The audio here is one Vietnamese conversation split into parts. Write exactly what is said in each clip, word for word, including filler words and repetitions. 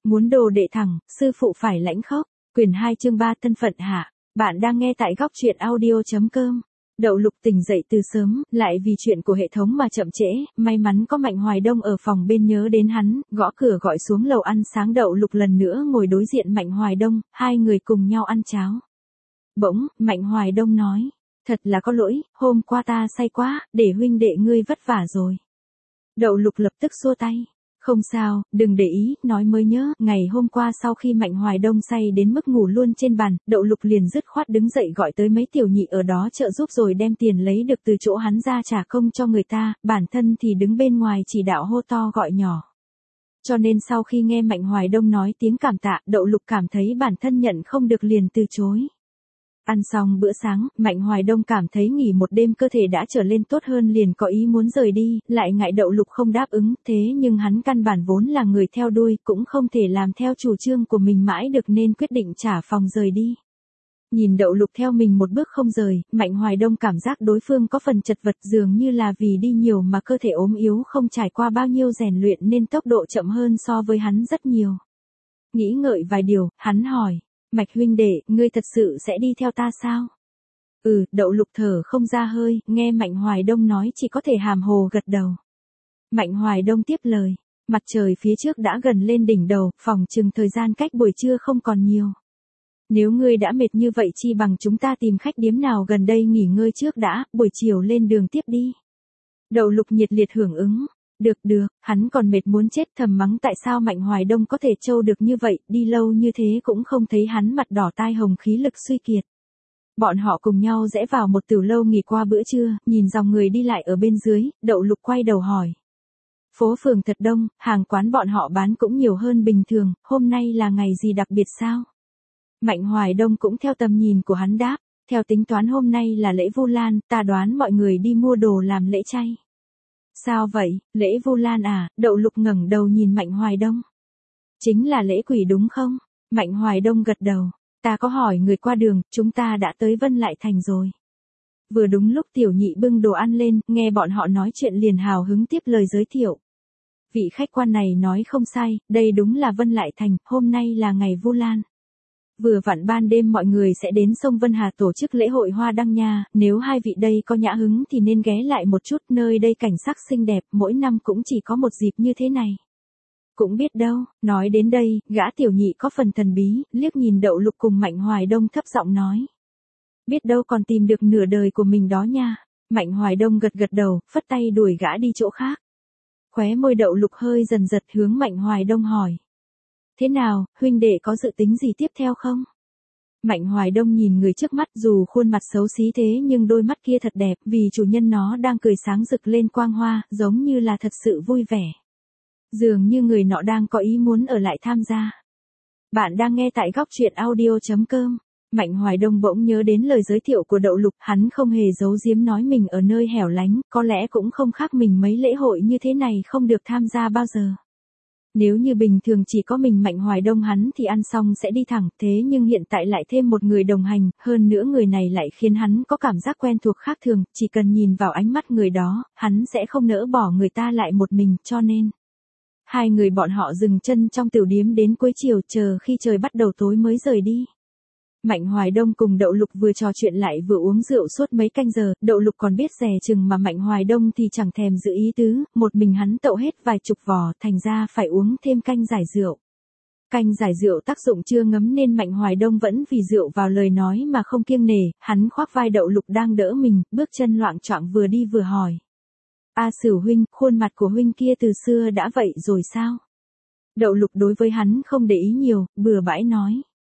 Muốn đồ đệ thẳng, sư phụ phải lãnh khốc. Quyển hai chương ba thân phận hạ. Bạn đang nghe tại góc truyện audio chấm com. Đậu Lục tỉnh dậy từ sớm, lại vì chuyện của hệ thống mà chậm trễ, may mắn có Mạnh Hoài Đông ở phòng bên nhớ đến hắn, gõ cửa gọi xuống lầu ăn sáng. Đậu Lục lần nữa ngồi đối diện Mạnh Hoài Đông, hai người cùng nhau ăn cháo. Bỗng, Mạnh Hoài Đông nói, thật là có lỗi, hôm qua ta say quá, để huynh đệ ngươi vất vả rồi. Đậu Lục lập tức xua tay. Không sao, đừng để ý, nói mới nhớ, ngày hôm qua sau khi Mạnh Hoài Đông say đến mức ngủ luôn trên bàn, Đậu Lục liền dứt khoát đứng dậy gọi tới mấy tiểu nhị ở đó trợ giúp rồi đem tiền lấy được từ chỗ hắn ra trả công cho người ta, bản thân thì đứng bên ngoài chỉ đạo hô to gọi nhỏ. Cho nên sau khi nghe Mạnh Hoài Đông nói tiếng cảm tạ, Đậu Lục cảm thấy bản thân nhận không được liền từ chối. Ăn xong bữa sáng, Mạnh Hoài Đông cảm thấy nghỉ một đêm cơ thể đã trở lên tốt hơn liền có ý muốn rời đi, lại ngại Đậu Lục không đáp ứng, thế nhưng hắn căn bản vốn là người theo đuôi, cũng không thể làm theo chủ trương của mình mãi được nên quyết định trả phòng rời đi. Nhìn Đậu Lục theo mình một bước không rời, Mạnh Hoài Đông cảm giác đối phương có phần chật vật, dường như là vì đi nhiều mà cơ thể ốm yếu không trải qua bao nhiêu rèn luyện nên tốc độ chậm hơn so với hắn rất nhiều. Nghĩ ngợi vài điều, hắn hỏi. Mạch huynh đệ, ngươi thật sự sẽ đi theo ta sao? Ừ, Đậu Lục thở không ra hơi, nghe Mạnh Hoài Đông nói chỉ có thể hàm hồ gật đầu. Mạnh Hoài Đông tiếp lời, mặt trời phía trước đã gần lên đỉnh đầu, phòng chừng thời gian cách buổi trưa không còn nhiều. Nếu ngươi đã mệt như vậy chi bằng chúng ta tìm khách điếm nào gần đây nghỉ ngơi trước đã, buổi chiều lên đường tiếp đi. Đậu Lục nhiệt liệt hưởng ứng. Được được, hắn còn mệt muốn chết thầm mắng tại sao Mạnh Hoài Đông có thể trâu được như vậy, đi lâu như thế cũng không thấy hắn mặt đỏ tai hồng khí lực suy kiệt. Bọn họ cùng nhau rẽ vào một tiểu lâu nghỉ qua bữa trưa, nhìn dòng người đi lại ở bên dưới, Đậu Lục quay đầu hỏi. Phố phường thật đông, hàng quán bọn họ bán cũng nhiều hơn bình thường, hôm nay là ngày gì đặc biệt sao? Mạnh Hoài Đông cũng theo tầm nhìn của hắn đáp, theo tính toán hôm nay là lễ Vu Lan, ta đoán mọi người đi mua đồ làm lễ chay. Sao vậy, lễ Vu Lan à? Đậu Lục ngẩng đầu nhìn Mạnh Hoài Đông. Chính là lễ quỷ đúng không? Mạnh Hoài Đông gật đầu. Ta có hỏi người qua đường, chúng ta đã tới Vân Lại Thành rồi. Vừa đúng lúc tiểu nhị bưng đồ ăn lên, nghe bọn họ nói chuyện liền hào hứng tiếp lời giới thiệu. Vị khách quan này nói không sai, đây đúng là Vân Lại Thành, hôm nay là ngày Vu Lan. Vừa vặn ban đêm mọi người sẽ đến sông Vân Hà tổ chức lễ hội hoa đăng nha, nếu hai vị đây có nhã hứng thì nên ghé lại một chút, nơi đây cảnh sắc xinh đẹp, mỗi năm cũng chỉ có một dịp như thế này. Cũng biết đâu, nói đến đây, gã tiểu nhị có phần thần bí, liếc nhìn Đậu Lục cùng Mạnh Hoài Đông thấp giọng nói. Biết đâu còn tìm được nửa đời của mình đó nha. Mạnh Hoài Đông gật gật đầu, phất tay đuổi gã đi chỗ khác. Khóe môi Đậu Lục hơi dần giật hướng Mạnh Hoài Đông hỏi. Thế nào, huynh đệ có dự tính gì tiếp theo không? Mạnh Hoài Đông nhìn người trước mắt dù khuôn mặt xấu xí thế nhưng đôi mắt kia thật đẹp vì chủ nhân nó đang cười sáng rực lên quang hoa, giống như là thật sự vui vẻ. Dường như người nọ đang có ý muốn ở lại tham gia. Bạn đang nghe tại góc truyện audio chấm com. Mạnh Hoài Đông bỗng nhớ đến lời giới thiệu của Đậu Lục, hắn không hề giấu giếm nói mình ở nơi hẻo lánh, có lẽ cũng không khác mình mấy lễ hội như thế này không được tham gia bao giờ. Nếu như bình thường chỉ có mình Mạnh Hoài Đông hắn thì ăn xong sẽ đi thẳng, thế nhưng hiện tại lại thêm một người đồng hành, hơn nữa người này lại khiến hắn có cảm giác quen thuộc khác thường, chỉ cần nhìn vào ánh mắt người đó, hắn sẽ không nỡ bỏ người ta lại một mình, cho nên. Hai người bọn họ dừng chân trong tiểu điếm đến cuối chiều, chờ khi trời bắt đầu tối mới rời đi. Mạnh Hoài Đông cùng Đậu Lục vừa trò chuyện lại vừa uống rượu suốt mấy canh giờ, Đậu Lục còn biết dè chừng mà Mạnh Hoài Đông thì chẳng thèm giữ ý tứ, một mình hắn tậu hết vài chục vò, thành ra phải uống thêm canh giải rượu. Canh giải rượu tác dụng chưa ngấm nên Mạnh Hoài Đông vẫn vì rượu vào lời nói mà không kiêng nể, hắn khoác vai Đậu Lục đang đỡ mình, bước chân loạng choạng vừa đi vừa hỏi. A Sửu huynh, khuôn mặt của huynh kia từ xưa đã vậy rồi sao? Đậu Lục đối với hắn không để ý nhiều, bừa bãi nói.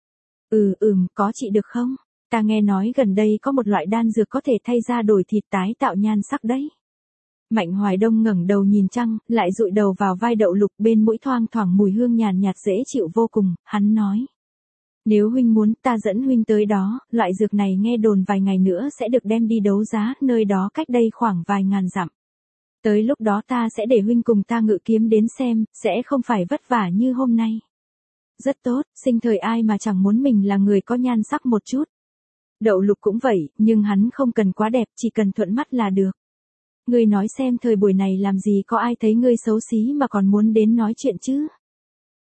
Ừ ừm, có trị được không? Ta nghe nói gần đây có một loại đan dược có thể thay da đổi thịt tái tạo nhan sắc đấy. Mạnh Hoài Đông ngẩng đầu nhìn trăng, lại dụi đầu vào vai Đậu Lục, bên mũi thoang thoảng mùi hương nhàn nhạt dễ chịu vô cùng, hắn nói. Nếu huynh muốn ta dẫn huynh tới đó, loại dược này nghe đồn vài ngày nữa sẽ được đem đi đấu giá, nơi đó cách đây khoảng vài ngàn dặm. Tới lúc đó ta sẽ để huynh cùng ta ngự kiếm đến xem, sẽ không phải vất vả như hôm nay. Rất tốt, sinh thời ai mà chẳng muốn mình là người có nhan sắc một chút. Đậu Lục cũng vậy, nhưng hắn không cần quá đẹp, chỉ cần thuận mắt là được. Ngươi nói xem thời buổi này làm gì có ai thấy ngươi xấu xí mà còn muốn đến nói chuyện chứ.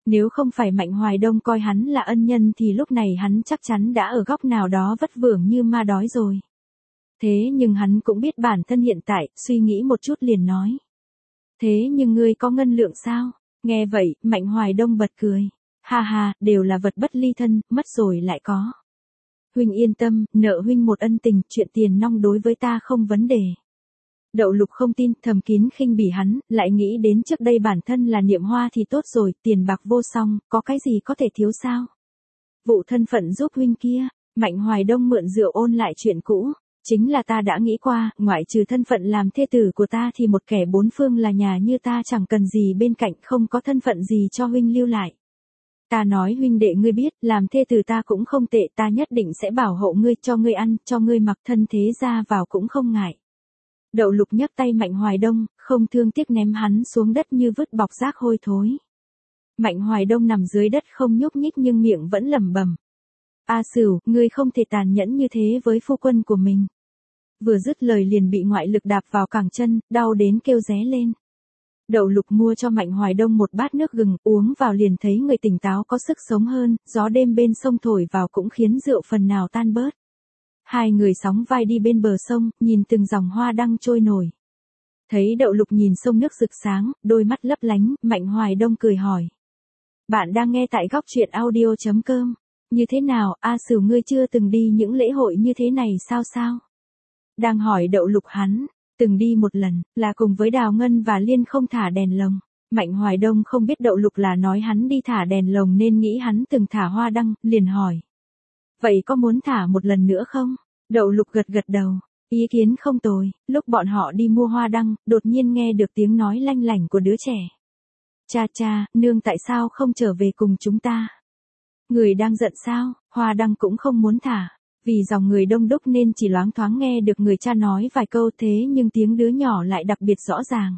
Nếu không phải Mạnh Hoài Đông coi hắn là ân nhân thì lúc này hắn chắc chắn đã ở góc nào đó vất vưởng như ma đói rồi. Thế nhưng hắn cũng biết bản thân hiện tại, suy nghĩ một chút liền nói. Thế nhưng ngươi có ngân lượng sao? Nghe vậy, Mạnh Hoài Đông bật cười. Ha ha, đều là vật bất ly thân, mất rồi lại có. Huynh yên tâm, nợ huynh một ân tình, chuyện tiền nong đối với ta không vấn đề. Đậu Lục không tin, thầm kín khinh bỉ hắn, lại nghĩ đến trước đây bản thân là Niệm Hoa thì tốt rồi, tiền bạc vô song, có cái gì có thể thiếu sao? Vụ thân phận giúp huynh kia, Mạnh Hoài Đông mượn rượu ôn lại chuyện cũ, chính là ta đã nghĩ qua, ngoại trừ thân phận làm thê tử của ta thì một kẻ bốn phương là nhà như ta chẳng cần gì bên cạnh, không có thân phận gì cho huynh lưu lại. Ta nói huynh đệ ngươi biết, làm thê tử ta cũng không tệ, ta nhất định sẽ bảo hộ ngươi, cho ngươi ăn, cho ngươi mặc, thân thế ra vào cũng không ngại. Đậu Lục nhấc tay Mạnh Hoài Đông, không thương tiếc ném hắn xuống đất như vứt bọc rác hôi thối. Mạnh Hoài Đông nằm dưới đất không nhúc nhích nhưng miệng vẫn lẩm bẩm. A Sửu, ngươi không thể tàn nhẫn như thế với phu quân của mình. Vừa dứt lời liền bị ngoại lực đạp vào cẳng chân, đau đến kêu ré lên. Đậu Lục mua cho Mạnh Hoài Đông một bát nước gừng, uống vào liền thấy người tỉnh táo có sức sống hơn, gió đêm bên sông thổi vào cũng khiến rượu phần nào tan bớt. Hai người sóng vai đi bên bờ sông, nhìn từng dòng hoa đăng trôi nổi. Thấy Đậu Lục nhìn sông nước rực sáng, đôi mắt lấp lánh, Mạnh Hoài Đông cười hỏi. Bạn đang nghe tại góc truyện audio chấm com. Như thế nào, A Sửu ngươi chưa từng đi những lễ hội như thế này sao sao? Đang hỏi Đậu Lục hắn, từng đi một lần, là cùng với Đào Ngân và Liên không thả đèn lồng. Mạnh Hoài Đông không biết Đậu Lục là nói hắn đi thả đèn lồng nên nghĩ hắn từng thả hoa đăng, liền hỏi. Vậy có muốn thả một lần nữa không? Đậu Lục gật gật đầu, ý kiến không tồi. Lúc bọn họ đi mua hoa đăng, đột nhiên nghe được tiếng nói lanh lảnh của đứa trẻ. Cha cha, nương tại sao không trở về cùng chúng ta? Người đang giận sao? Hoa đăng cũng không muốn thả. Vì dòng người đông đúc nên chỉ loáng thoáng nghe được người cha nói vài câu, thế nhưng tiếng đứa nhỏ lại đặc biệt rõ ràng.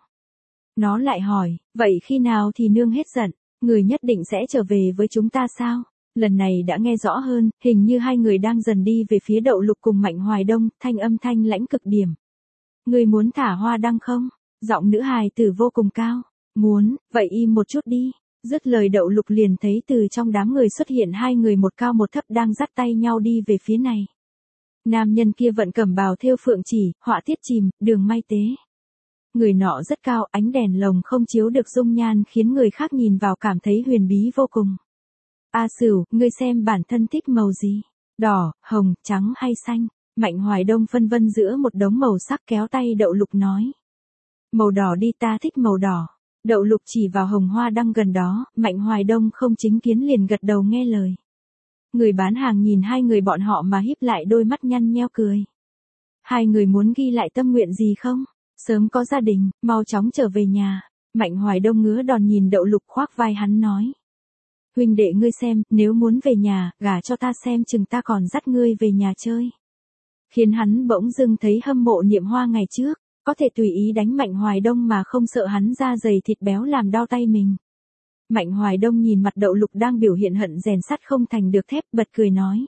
Nó lại hỏi, vậy khi nào thì nương hết giận, người nhất định sẽ trở về với chúng ta sao? Lần này đã nghe rõ hơn, hình như hai người đang dần đi về phía Đậu Lục cùng Mạnh Hoài Đông, thanh âm thanh lãnh cực điểm. Người muốn thả hoa đăng không? Giọng nữ hài tử vô cùng cao. Muốn, vậy im một chút đi. Dứt lời Đậu Lục liền thấy từ trong đám người xuất hiện hai người một cao một thấp đang dắt tay nhau đi về phía này. Nam nhân kia vận cẩm bào thêu phượng chỉ, họa tiết chìm, đường may tế. Người nọ rất cao, ánh đèn lồng không chiếu được dung nhan khiến người khác nhìn vào cảm thấy huyền bí vô cùng. A Sửu, ngươi xem bản thân thích màu gì? Đỏ, hồng, trắng hay xanh? Mạnh Hoài Đông phân vân giữa một đống màu sắc, kéo tay Đậu Lục nói. Màu đỏ đi, ta thích màu đỏ. Đậu Lục chỉ vào hồng hoa đăng gần đó, Mạnh Hoài Đông không chính kiến liền gật đầu nghe lời. Người bán hàng nhìn hai người bọn họ mà híp lại đôi mắt nhăn nheo cười. Hai người muốn ghi lại tâm nguyện gì không? Sớm có gia đình, mau chóng trở về nhà. Mạnh Hoài Đông ngứa đòn nhìn Đậu Lục, khoác vai hắn nói. Huynh đệ ngươi xem, nếu muốn về nhà, gả cho ta xem chừng ta còn dắt ngươi về nhà chơi. Khiến hắn bỗng dưng thấy hâm mộ Niệm Hoa ngày trước, có thể tùy ý đánh Mạnh Hoài Đông mà không sợ hắn da dày thịt béo làm đau tay mình. Mạnh Hoài Đông nhìn mặt Đậu Lục đang biểu hiện hận rèn sắt không thành được thép, bật cười nói.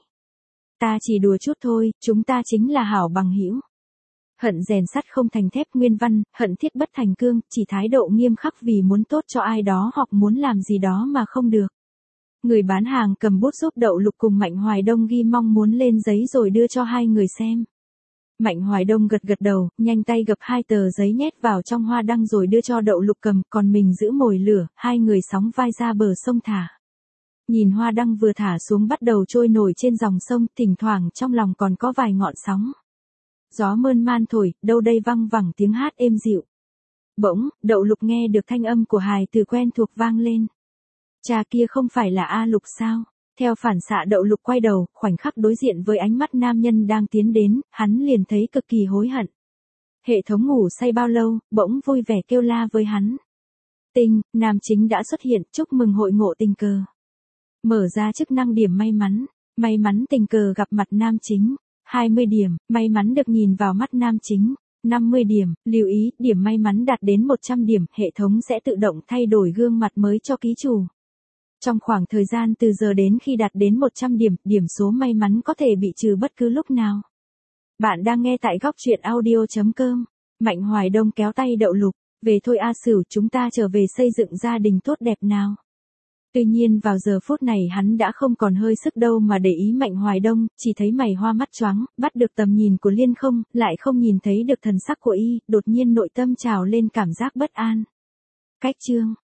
Ta chỉ đùa chút thôi, chúng ta chính là hảo bằng hữu. Hận rèn sắt không thành thép, nguyên văn, hận thiết bất thành cương, chỉ thái độ nghiêm khắc vì muốn tốt cho ai đó hoặc muốn làm gì đó mà không được. Người bán hàng cầm bút giúp Đậu Lục cùng Mạnh Hoài Đông ghi mong muốn lên giấy rồi đưa cho hai người xem. Mạnh Hoài Đông gật gật đầu, nhanh tay gập hai tờ giấy nhét vào trong hoa đăng rồi đưa cho Đậu Lục cầm, còn mình giữ mồi lửa, hai người sóng vai ra bờ sông thả. Nhìn hoa đăng vừa thả xuống bắt đầu trôi nổi trên dòng sông, thỉnh thoảng trong lòng còn có vài ngọn sóng. Gió mơn man thổi, đâu đây văng vẳng tiếng hát êm dịu. Bỗng, Đậu Lục nghe được thanh âm của hài từ quen thuộc vang lên. Cha kia không phải là A Lục sao? Theo phản xạ Đậu Lục quay đầu, khoảnh khắc đối diện với ánh mắt nam nhân đang tiến đến, hắn liền thấy cực kỳ hối hận. Hệ thống ngủ say bao lâu, bỗng vui vẻ kêu la với hắn. Tinh, nam chính đã xuất hiện, chúc mừng hội ngộ tình cờ. Mở ra chức năng điểm may mắn, may mắn tình cờ gặp mặt nam chính. hai mươi điểm, may mắn được nhìn vào mắt nam chính. năm mươi điểm, lưu ý, điểm may mắn đạt đến một trăm điểm, hệ thống sẽ tự động thay đổi gương mặt mới cho ký chủ. Trong khoảng thời gian từ giờ đến khi đạt đến một trăm điểm, điểm số may mắn có thể bị trừ bất cứ lúc nào. Bạn đang nghe tại góc truyện audio chấm com. Mạnh Hoài Đông kéo tay Đậu Lục. Về thôi A Sửu, chúng ta trở về xây dựng gia đình tốt đẹp nào. Tuy nhiên vào giờ phút này hắn đã không còn hơi sức đâu mà để ý Mạnh Hoài Đông, chỉ thấy mày hoa mắt choáng, bắt được tầm nhìn của Liên Không, lại không nhìn thấy được thần sắc của y, đột nhiên nội tâm trào lên cảm giác bất an. Cách chương